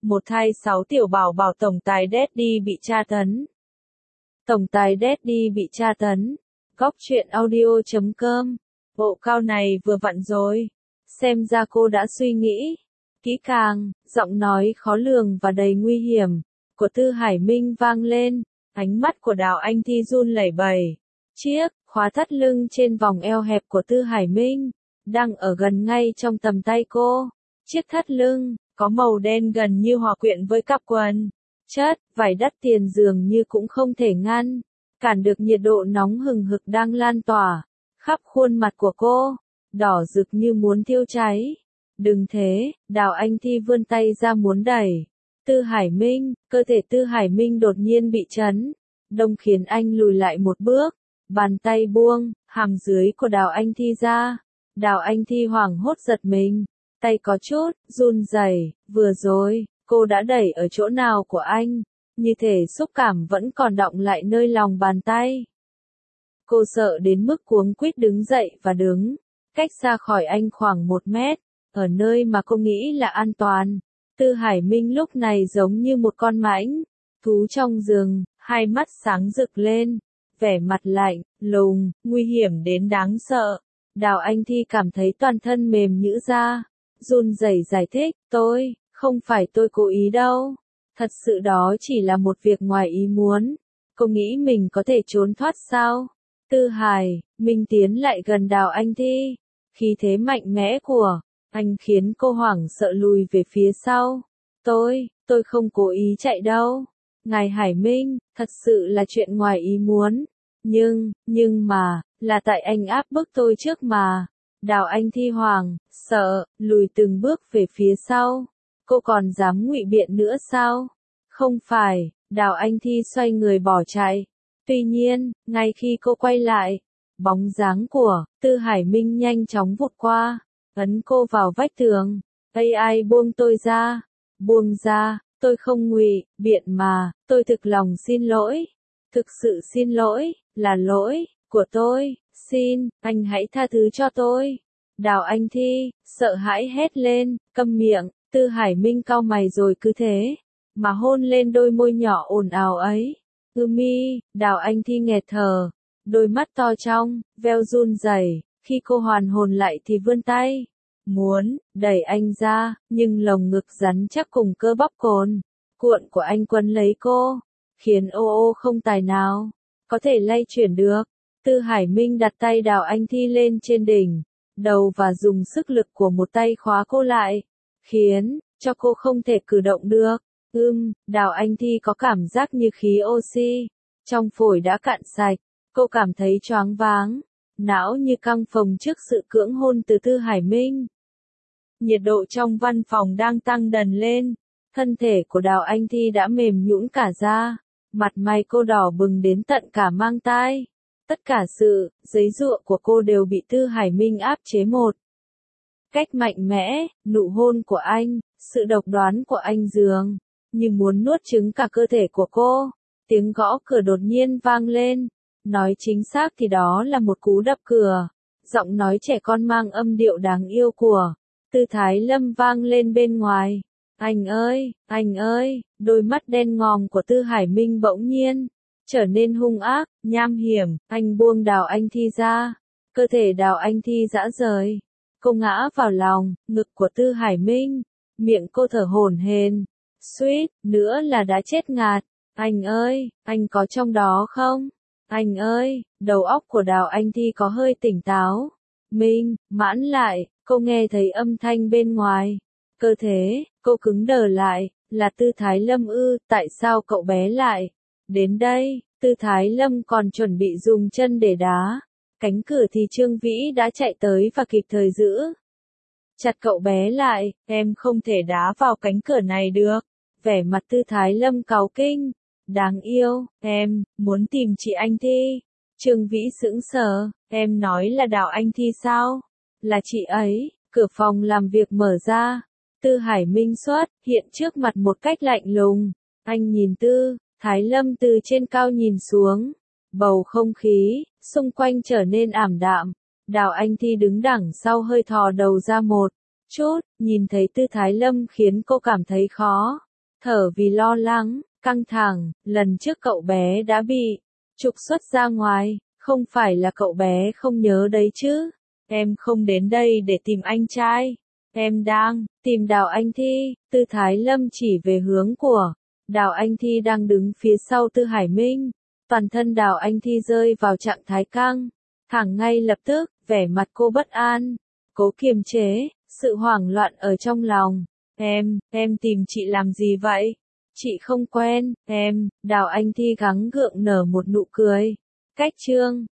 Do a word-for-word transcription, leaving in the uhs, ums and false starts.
một thai sáu tiểu bảo bảo tổng tài Daddy bị tra tấn. Tổng tài Daddy bị tra tấn. Góc truyện audio chấm com. Bộ cao này vừa vặn rồi. Xem ra cô đã suy nghĩ kỹ càng, giọng nói khó lường và đầy nguy hiểm của Tư Hải Minh vang lên, ánh mắt của Đào Anh Thi run lẩy bẩy. Chiếc khóa thắt lưng trên vòng eo hẹp của Tư Hải Minh đang ở gần ngay trong tầm tay cô. Chiếc thắt lưng có màu đen gần như hòa quyện với cặp quần chất vải đắt tiền, dường như cũng không thể ngăn cản được nhiệt độ nóng hừng hực đang lan tỏa khắp khuôn mặt của cô, đỏ rực như muốn thiêu cháy. Đừng thế, Đào Anh Thi vươn tay ra muốn đẩy Tư Hải Minh, cơ thể Tư Hải Minh đột nhiên bị chấn đông khiến anh lùi lại một bước, bàn tay buông hàm dưới của Đào Anh Thi ra. Đào Anh Thi hoảng hốt giật mình, tay có chút run rẩy. Vừa rồi cô đã đẩy ở chỗ nào của anh, như thể xúc cảm vẫn còn đọng lại nơi lòng bàn tay. Cô sợ đến mức cuống quýt đứng dậy và đứng cách xa khỏi anh khoảng một mét, ở nơi mà cô nghĩ là an toàn. Tư Hải Minh lúc này giống như một con mãnh thú trong rừng, hai mắt sáng rực lên, vẻ mặt lạnh lùng, nguy hiểm đến đáng sợ. Đào Anh Thi cảm thấy toàn thân mềm nhũn ra, run rẩy giải thích, tôi, không phải tôi cố ý đâu. Thật sự đó chỉ là một việc ngoài ý muốn. Cô nghĩ mình có thể trốn thoát sao? Tư Hải Minh tiến lại gần Đào Anh Thi. Khí thế mạnh mẽ của anh khiến cô hoảng sợ lùi về phía sau. Tôi, tôi không cố ý chạy đâu. Ngài Hải Minh, thật sự là chuyện ngoài ý muốn. Nhưng, nhưng mà, là tại anh áp bức tôi trước mà. Đào Anh Thi hoảng sợ, lùi từng bước về phía sau. Cô còn dám ngụy biện nữa sao? Không phải, Đào Anh Thi xoay người bỏ chạy. Tuy nhiên, ngay khi cô quay lại, bóng dáng của Tư Hải Minh nhanh chóng vụt qua, ấn cô vào vách tường. Ây ai buông tôi ra, buông ra, tôi không ngụy biện mà, tôi thực lòng xin lỗi. Thực sự xin lỗi, là lỗi của tôi, xin, anh hãy tha thứ cho tôi. Đào Anh Thi, sợ hãi hét lên, câm miệng. Tư Hải Minh cau mày rồi cứ thế mà hôn lên đôi môi nhỏ ồn ào ấy. Ưmi, Đào Anh Thi nghẹt thở, đôi mắt to trong veo run rẩy. Khi cô hoàn hồn lại thì vươn tay muốn đẩy anh ra, nhưng lồng ngực rắn chắc cùng cơ bắp cồn cuộn của anh quấn lấy cô, khiến ô ô không tài nào có thể lay chuyển được. Tư Hải Minh đặt tay Đào Anh Thi lên trên đỉnh đầu và dùng sức lực của một tay khóa cô lại, khiến cho cô không thể cử động được. Ưm, Đào Anh Thi có cảm giác như khí oxy trong phổi đã cạn sạch. Cô cảm thấy choáng váng, não như căng phồng trước sự cưỡng hôn từ Tư Hải Minh. Nhiệt độ trong văn phòng đang tăng dần lên, thân thể của Đào Anh Thi đã mềm nhũn cả ra, mặt mày cô đỏ bừng đến tận cả mang tai. Tất cả sự giãy giụa của cô đều bị Tư Hải Minh áp chế một cách mạnh mẽ. Nụ hôn của anh, sự độc đoán của anh dường như muốn nuốt chửng cả cơ thể của cô. Tiếng gõ cửa đột nhiên vang lên, nói chính xác thì đó là một cú đập cửa. Giọng nói trẻ con mang âm điệu đáng yêu của Tư Thái Lâm vang lên bên ngoài. Anh ơi, anh ơi, đôi mắt đen ngòm của Tư Hải Minh bỗng nhiên trở nên hung ác, nham hiểm. Anh buông Đào Anh Thi ra, cơ thể Đào Anh Thi rã rời. Cô ngã vào lòng ngực của Tư Hải Minh, miệng cô thở hổn hển, suýt nữa là đã chết ngạt. Anh ơi, anh có trong đó không? Anh ơi, đầu óc của Đào Anh Thi có hơi tỉnh táo. Minh, mãn lại, cô nghe thấy âm thanh bên ngoài. Cơ thể, cô cứng đờ lại, là Tư Thái Lâm ư, tại sao cậu bé lại đến đây? Tư Thái Lâm còn chuẩn bị dùng chân để đá cánh cửa thì Trương Vĩ đã chạy tới và kịp thời giữ chặt cậu bé lại. Em không thể đá vào cánh cửa này được. Vẻ mặt Tư Thái Lâm cáu kinh. Đáng yêu, em muốn tìm chị Anh Thi. Trương Vĩ sững sờ, em nói là Đào Anh Thi sao? Là chị ấy. Cửa phòng làm việc mở ra. Tư Hải Minh xuất hiện trước mặt một cách lạnh lùng. Anh nhìn Tư Thái Lâm từ trên cao nhìn xuống. Bầu không khí xung quanh trở nên ảm đạm. Đào Anh Thi đứng đằng sau hơi thò đầu ra một chút, nhìn thấy Tư Thái Lâm khiến cô cảm thấy khó thở vì lo lắng, căng thẳng, lần trước cậu bé đã bị trục xuất ra ngoài, không phải là cậu bé không nhớ đấy chứ. Em không đến đây để tìm anh trai. Em đang tìm Đào Anh Thi. Tư Thái Lâm chỉ về hướng của Đào Anh Thi đang đứng phía sau Tư Hải Minh. Toàn thân Đào Anh Thi rơi vào trạng thái căng thẳng ngay lập tức, vẻ mặt cô bất an, cố kiềm chế sự hoảng loạn ở trong lòng. Em, em tìm chị làm gì vậy? Chị không quen, em. Đào Anh Thi gắng gượng nở một nụ cười. Cách trương.